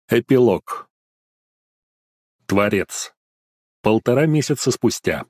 Эпилог. Творец. 1,5 месяца спустя.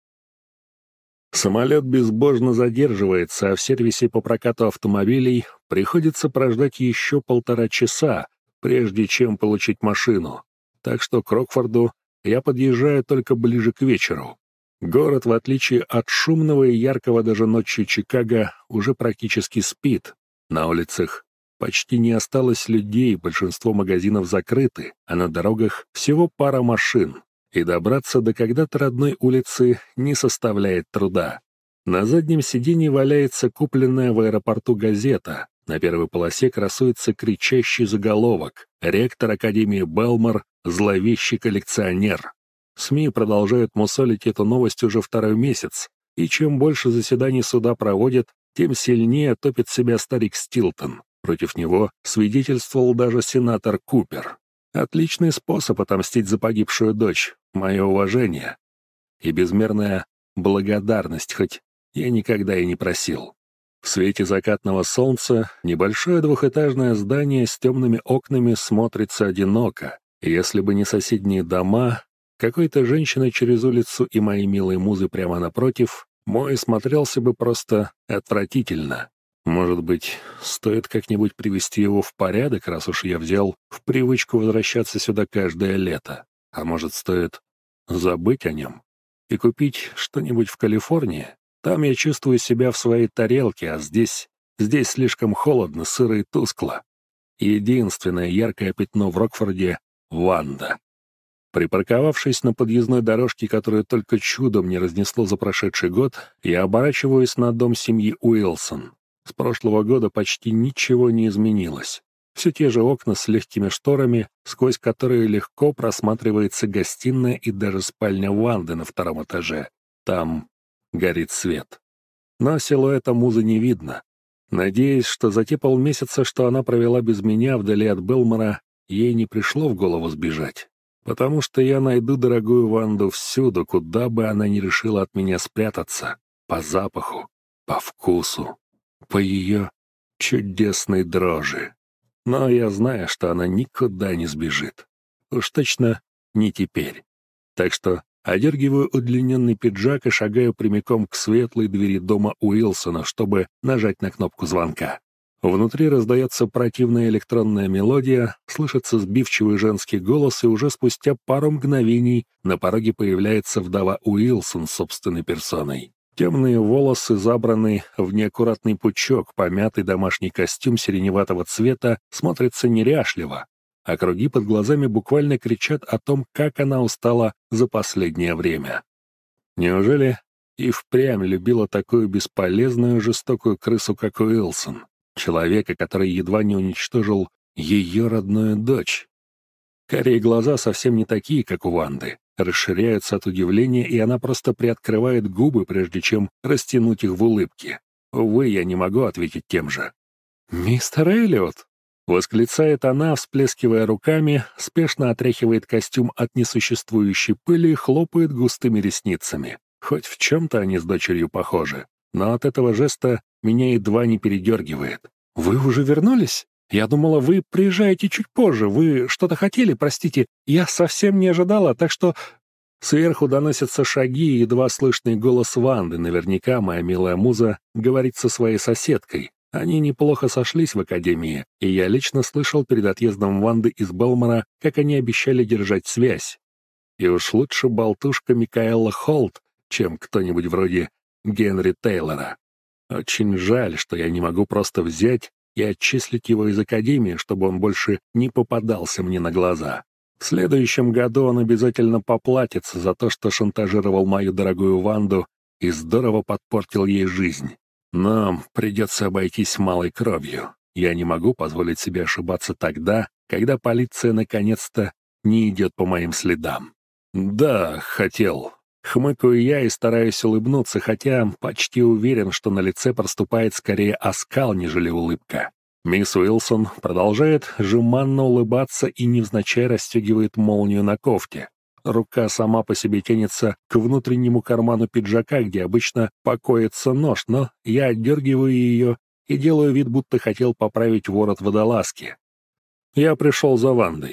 Самолет безбожно задерживается, а в сервисе по прокату автомобилей приходится прождать еще 1,5 часа, прежде чем получить машину. Так что к Рокфорду я подъезжаю только ближе к вечеру. Город, в отличие от шумного и яркого даже ночью Чикаго, уже практически спит. На улицах почти не осталось людей, большинство магазинов закрыты, а на дорогах всего пара машин, и добраться до когда-то родной улицы не составляет труда. На заднем сиденье валяется купленная в аэропорту газета. На первой полосе красуется кричащий заголовок: «Ректор Академии Белмор — зловещий коллекционер». СМИ продолжают мусолить эту новость уже 2-й месяц, и чем больше заседаний суда проводят, тем сильнее топит себя старик Стилтон. Против него свидетельствовал даже сенатор Купер. Отличный способ отомстить за погибшую дочь, мое уважение. И безмерная благодарность, хоть я никогда и не просил. В свете закатного солнца небольшое двухэтажное здание с темными окнами смотрится одиноко. Если бы не соседние дома, какой-то женщиной через улицу и мои милые музы прямо напротив, мой смотрелся бы просто отвратительно. Может быть, стоит как-нибудь привести его в порядок, раз уж я взял в привычку возвращаться сюда каждое лето. А может, стоит забыть о нем и купить что-нибудь в Калифорнии? Там я чувствую себя в своей тарелке, а здесь слишком холодно, сыро и тускло. Единственное яркое пятно в Рокфорде — Ванда. Припарковавшись на подъездной дорожке, которую только чудом не разнесло за прошедший год, я оборачиваюсь на дом семьи Уилсон. С прошлого года почти ничего не изменилось. Все те же окна с легкими шторами, сквозь которые легко просматривается гостиная и даже спальня Ванды на 2-м этаже. Там горит свет. Но силуэта музы не видно. Надеюсь, что за те полмесяца, что она провела без меня вдали от Белмора, ей не пришло в голову сбежать. Потому что я найду дорогую Ванду всюду, куда бы она ни решила от меня спрятаться. По запаху, по вкусу, по ее чудесной дрожи. Но я знаю, что она никуда не сбежит. Уж точно не теперь. Так что одергиваю удлиненный пиджак и шагаю прямиком к светлой двери дома Уилсона, чтобы нажать на кнопку звонка. Внутри раздается противная электронная мелодия, слышится сбивчивый женский голос, и уже спустя пару мгновений на пороге появляется вдова Уилсон собственной персоной. Темные волосы забраны в неаккуратный пучок, помятый домашний костюм сиреневатого цвета смотрится неряшливо, а круги под глазами буквально кричат о том, как она устала за последнее время. Неужели и впрямь любила такую бесполезную жестокую крысу, как Уилсон? Человека, который едва не уничтожил ее родную дочь. Карие глаза совсем не такие, как у Ванды, расширяются от удивления, и она просто приоткрывает губы, прежде чем растянуть их в улыбке. Увы, я не могу ответить тем же. «Мистер Эллиот!» — восклицает она, всплескивая руками, спешно отряхивает костюм от несуществующей пыли и хлопает густыми ресницами. Хоть в чем-то они с дочерью похожи, но от этого жеста меня едва не передергивает. «Вы уже вернулись? Я думала, вы приезжаете чуть позже. Вы что-то хотели, простите? Я совсем не ожидала, так что...» Сверху доносятся шаги и едва слышный голос Ванды. Наверняка моя милая муза говорит со своей соседкой. Они неплохо сошлись в академии, и я лично слышал перед отъездом Ванды из Белмора, как они обещали держать связь. И уж лучше болтушка Микаэла Холт, чем кто-нибудь вроде Генри Тейлора. Очень жаль, что я не могу просто взять и отчислить его из академии, чтобы он больше не попадался мне на глаза. В следующем году он обязательно поплатится за то, что шантажировал мою дорогую Ванду и здорово подпортил ей жизнь. Но придется обойтись малой кровью. Я не могу позволить себе ошибаться тогда, когда полиция наконец-то не идет по моим следам. Да, хотел. Хмыкаю я и стараюсь улыбнуться, хотя почти уверен, что на лице проступает скорее оскал, нежели улыбка. Мисс Уилсон продолжает жеманно улыбаться и невзначай расстегивает молнию на кофте. Рука сама по себе тянется к внутреннему карману пиджака, где обычно покоится нож, но я отдергиваю ее и делаю вид, будто хотел поправить ворот водолазки. Я пришел за Вандой.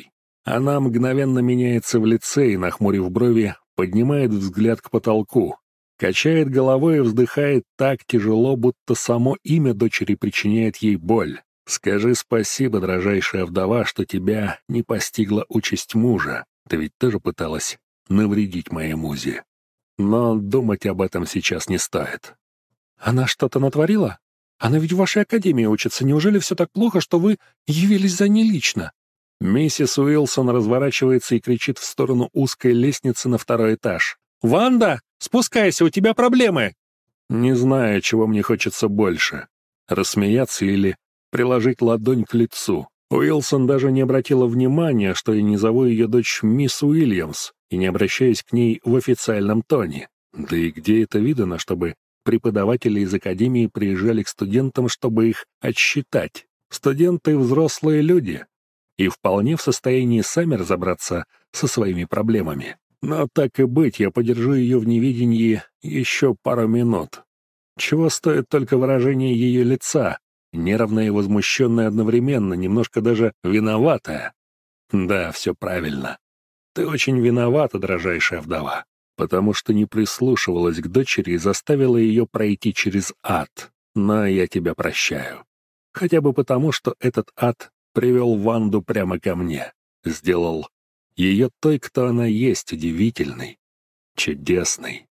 Она мгновенно меняется в лице и, нахмурив брови, поднимает взгляд к потолку, качает головой и вздыхает так тяжело, будто само имя дочери причиняет ей боль. «Скажи спасибо, дрожайшая вдова, что тебя не постигла участь мужа. Ты ведь тоже пыталась навредить моей музе. Но думать об этом сейчас не стоит». «Она что-то натворила? Она ведь в вашей академии учится. Неужели все так плохо, что вы явились за ней лично?» Миссис Уилсон разворачивается и кричит в сторону узкой лестницы на второй этаж. «Ванда, спускайся, у тебя проблемы!» Не знаю, чего мне хочется больше — рассмеяться или приложить ладонь к лицу. Уилсон даже не обратила внимания, что я не зову ее дочь мисс Уильямс и не обращаюсь к ней в официальном тоне. Да и где это видано, чтобы преподаватели из академии приезжали к студентам, чтобы их отсчитать? Студенты — взрослые люди и вполне в состоянии сами разобраться со своими проблемами. Но так и быть, я подержу ее в невидении еще пару минут. Чего стоит только выражение ее лица, нервное и возмущенное одновременно, немножко даже виноватое. Да, все правильно. Ты очень виновата, дрожайшая вдова, потому что не прислушивалась к дочери и заставила ее пройти через ад. Но я тебя прощаю. Хотя бы потому, что этот ад привел Ванду прямо ко мне, сделал ее той, кто она есть, удивительной, чудесной,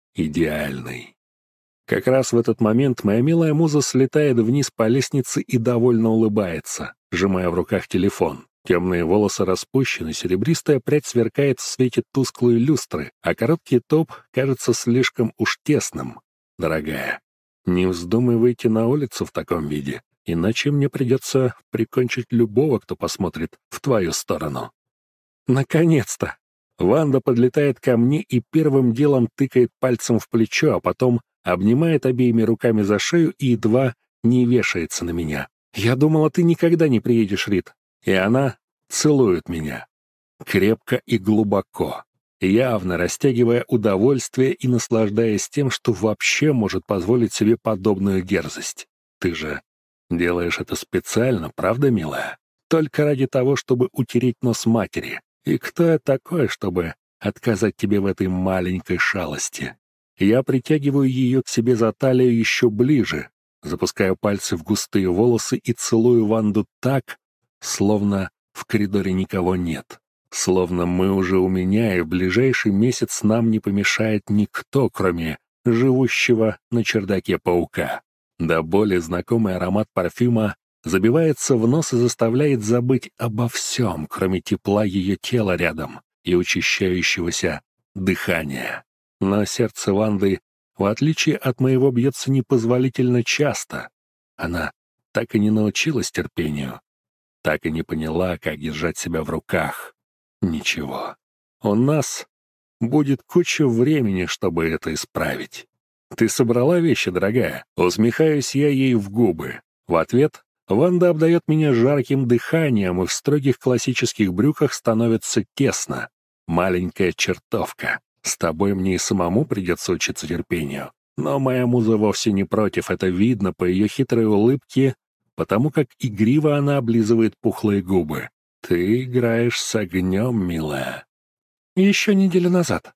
идеальной. Как раз в этот момент моя милая муза слетает вниз по лестнице и довольно улыбается, сжимая в руках телефон. Темные волосы распущены, серебристая прядь сверкает в свете тусклой люстры, а короткий топ кажется слишком уж тесным. Дорогая, не вздумай выйти на улицу в таком виде, иначе мне придется прикончить любого, кто посмотрит в твою сторону. Наконец-то! Ванда подлетает ко мне и первым делом тыкает пальцем в плечо, а потом обнимает обеими руками за шею и едва не вешается на меня. «Я думала, ты никогда не приедешь, Рит». И она целует меня. Крепко и глубоко, явно растягивая удовольствие и наслаждаясь тем, что вообще может позволить себе подобную дерзость. Ты же делаешь это специально, правда, милая? Только ради того, чтобы утереть нос матери. И кто я такой, чтобы отказать тебе в этой маленькой шалости? Я притягиваю ее к себе за талию еще ближе, запускаю пальцы в густые волосы и целую Ванду так, словно в коридоре никого нет. Словно мы уже у меня, и в ближайший месяц нам не помешает никто, кроме живущего на чердаке паука. До боли знакомый аромат парфюма забивается в нос и заставляет забыть обо всем, кроме тепла ее тела рядом и учащающегося дыхания. Но сердце Ванды, в отличие от моего, бьется непозволительно часто. Она так и не научилась терпению, так и не поняла, как держать себя в руках. Ничего. У нас будет куча времени, чтобы это исправить. Ты собрала вещи, дорогая? Усмехаюсь я ей в губы. В ответ Ванда обдает меня жарким дыханием, и в строгих классических брюках становится тесно. Маленькая чертовка. С тобой мне и самому придется учиться терпению. Но моя муза вовсе не против, это видно по ее хитрой улыбке, потому как игриво она облизывает пухлые губы. Ты играешь с огнем, милая. Еще неделю назад.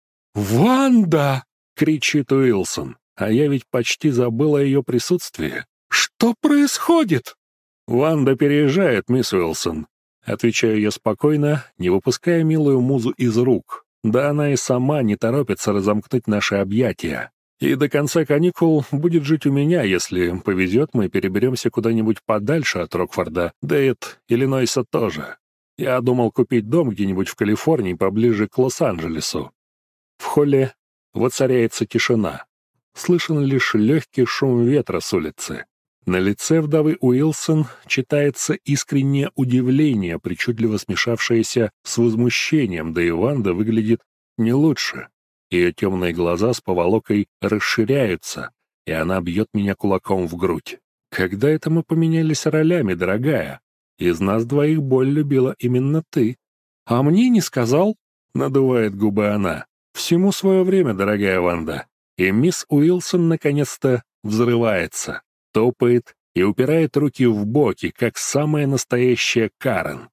«Ванда!» — кричит Уилсон, а я ведь почти забыл о ее присутствии. «Что происходит?» «Ванда переезжает, мисс Уилсон», — отвечаю я спокойно, не выпуская милую музу из рук. Да она и сама не торопится разомкнуть наши объятия. И до конца каникул будет жить у меня, если повезет, мы переберемся куда-нибудь подальше от Рокфорда, да и от Иллинойса тоже. Я думал купить дом где-нибудь в Калифорнии, поближе к Лос-Анджелесу. В холле воцаряется тишина. Слышен лишь легкий шум ветра с улицы. На лице вдовы Уилсон читается искреннее удивление, причудливо смешавшееся с возмущением, да и Ванда выглядит не лучше. Ее темные глаза с поволокой расширяются, и она бьет меня кулаком в грудь. «Когда это мы поменялись ролями, дорогая? Из нас двоих боль любила именно ты». «А мне не сказал?» — надувает губы она. «Всему свое время, дорогая Ванда». И мисс Уилсон наконец-то взрывается, топает и упирает руки в боки, как самая настоящая Карен.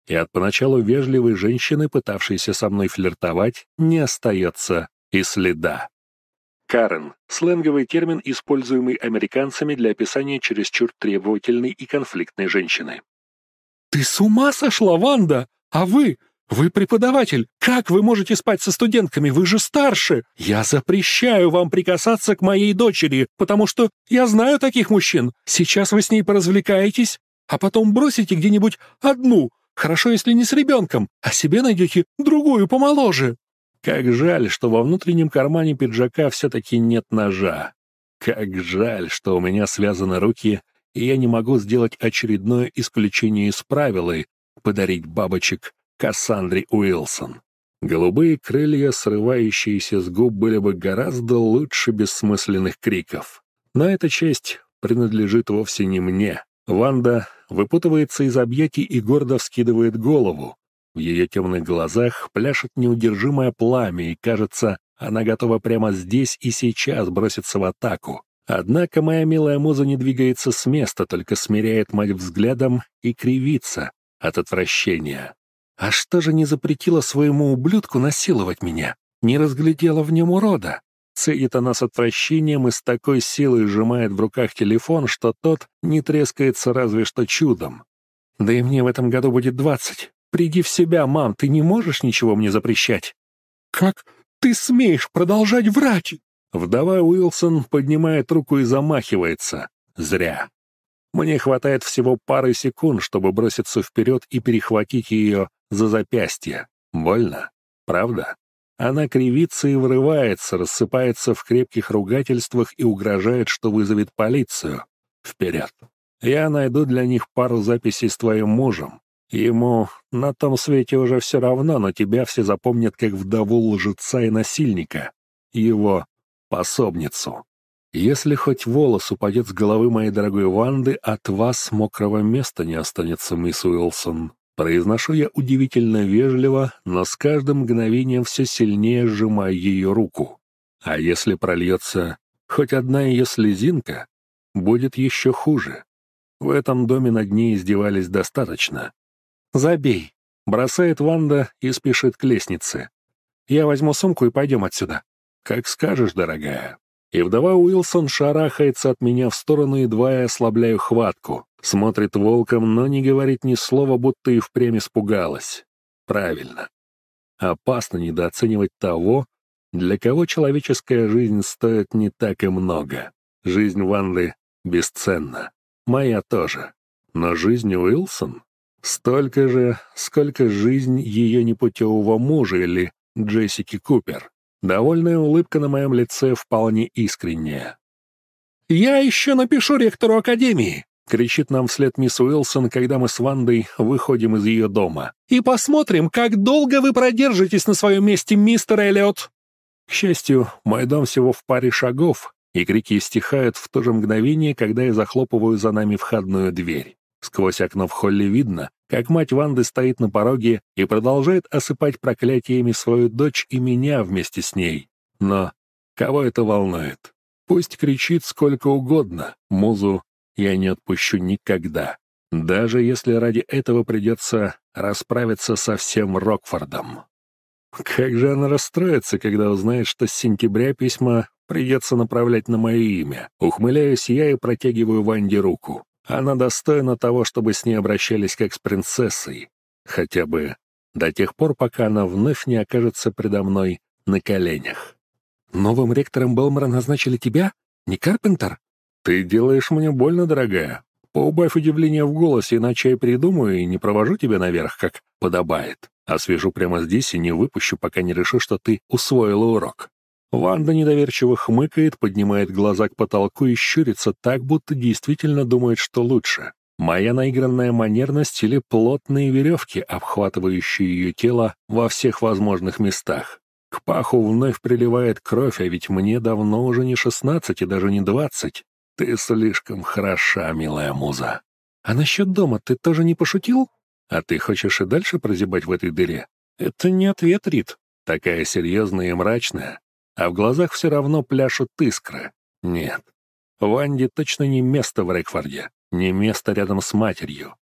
и от поначалу вежливой женщины, пытавшейся со мной флиртовать, не остается и следа. Карен — сленговый термин, используемый американцами для описания чересчур требовательной и конфликтной женщины. «Ты с ума сошла, Ванда? А вы? Вы преподаватель. Как вы можете спать со студентками? Вы же старше. Я запрещаю вам прикасаться к моей дочери, потому что я знаю таких мужчин. Сейчас вы с ней поразвлекаетесь, а потом бросите где-нибудь одну. Хорошо, если не с ребенком, а себе найдете другую помоложе». Как жаль, что во внутреннем кармане пиджака все-таки нет ножа. Как жаль, что у меня связаны руки, и я не могу сделать очередное исключение из правила — подарить бабочек Кассандре Уилсон. Голубые крылья, срывающиеся с губ, были бы гораздо лучше бессмысленных криков. Но эта честь принадлежит вовсе не мне. Ванда выпутывается из объятий и гордо вскидывает голову. В ее темных глазах пляшет неудержимое пламя, и, кажется, она готова прямо здесь и сейчас броситься в атаку. Однако моя милая муза не двигается с места, только смиряет мать взглядом и кривится от отвращения. А что же не запретила своему ублюдку насиловать меня? Не разглядела в нем урода? Цедит она с отвращением и с такой силой сжимает в руках телефон, что тот не трескается разве что чудом. Да и мне в этом году будет 20. Приди в себя, мам, ты не можешь ничего мне запрещать. «Как ты смеешь продолжать врать?» Вдова Уилсон поднимает руку и замахивается. Зря. Мне хватает всего пары секунд, чтобы броситься вперед и перехватить ее за запястье. Больно, правда? Она кривится и вырывается, рассыпается в крепких ругательствах и угрожает, что вызовет полицию. Вперед. Я найду для них пару записей с твоим мужем. Ему на том свете уже все равно, но тебя все запомнят как вдову лжеца и насильника. Его пособницу. Если хоть волос упадет с головы моей дорогой Ванды, от вас мокрого места не останется, мисс Уилсон. Произношу я удивительно вежливо, но с каждым мгновением все сильнее сжимаю ее руку. А если прольется хоть одна ее слезинка, будет еще хуже. В этом доме над ней издевались достаточно. «Забей», — бросает Ванда и спешит к лестнице. «Я возьму сумку и пойдем отсюда». «Как скажешь, дорогая». И вдова Уилсон шарахается от меня в сторону, едва я ослабляю хватку. Смотрит волком, но не говорит ни слова, будто и впрямь испугалась. Правильно. Опасно недооценивать того, для кого человеческая жизнь стоит не так и много. Жизнь Ванды бесценна. Моя тоже. Но жизнь Уилсон столько же, сколько жизнь ее непутевого мужа или Джессики Купер. Довольная улыбка на моем лице вполне искренняя. «Я еще напишу ректору академии!» — кричит нам вслед мисс Уилсон, когда мы с Вандой выходим из ее дома. «И посмотрим, как долго вы продержитесь на своем месте, мистер Эллиот!» К счастью, мой дом всего в паре шагов, и крики стихают в то же мгновение, когда я захлопываю за нами входную дверь. Сквозь окно в холле видно, как мать Ванды стоит на пороге и продолжает осыпать проклятиями свою дочь и меня вместе с ней. Но кого это волнует? Пусть кричит сколько угодно, музу я не отпущу никогда, даже если ради этого придется расправиться со всем Рокфордом. Как же она расстроится, когда узнает, что с сентября письма придется направлять на мое имя. Ухмыляюсь я и протягиваю Ванде руку. Она достойна того, чтобы с ней обращались как с принцессой. Хотя бы до тех пор, пока она вновь не окажется предо мной на коленях. «Новым ректором Белмора назначили тебя? Не Карпентер?» «Ты делаешь мне больно, дорогая. Поубавь удивление в голосе, иначе я придумаю и не провожу тебя наверх, как подобает. Освежу прямо здесь и не выпущу, пока не решу, что ты усвоила урок». Ванда недоверчиво хмыкает, поднимает глаза к потолку и щурится так, будто действительно думает, что лучше. Моя наигранная манерность или плотные веревки, обхватывающие ее тело во всех возможных местах. К паху вновь приливает кровь, а ведь мне давно уже не 16 и даже не 20. Ты слишком хороша, милая муза. А насчет дома ты тоже не пошутил? А ты хочешь и дальше прозябать в этой дыре? Это не ответ, Рит. Такая серьезная и мрачная. А в глазах все равно пляшут искры. Нет. Ванде точно не место в Рекфорде, не место рядом с матерью.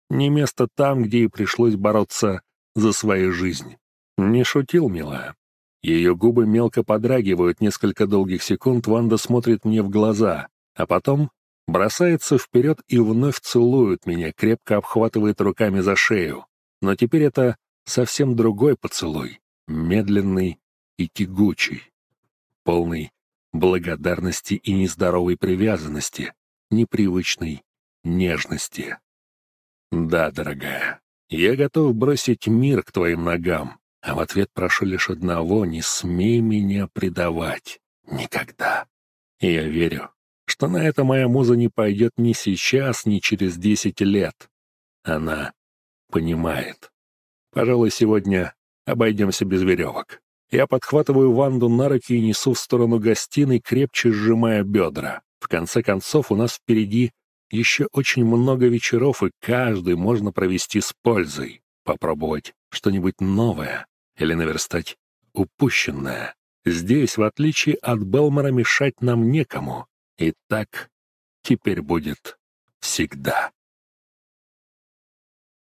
Не место там, где ей пришлось бороться за свою жизнь. Не шутил, милая. Ее губы мелко подрагивают, несколько долгих секунд Ванда смотрит мне в глаза, а потом бросается вперед и вновь целует меня, крепко обхватывает руками за шею. Но теперь это совсем другой поцелуй, медленный и тягучий, полный благодарности и нездоровой привязанности, непривычной нежности. Да, дорогая, я готов бросить мир к твоим ногам, а в ответ прошу лишь одного: не смей меня предавать. Никогда. И я верю, что на это моя муза не пойдет ни сейчас, ни через 10 лет. Она понимает. Пожалуй, сегодня обойдемся без веревок. Я подхватываю Ванду на руки и несу в сторону гостиной, крепче сжимая бедра. В конце концов, у нас впереди еще очень много вечеров, и каждый можно провести с пользой. Попробовать что-нибудь новое или наверстать упущенное. Здесь, в отличие от Белмора, мешать нам некому. И так теперь будет всегда.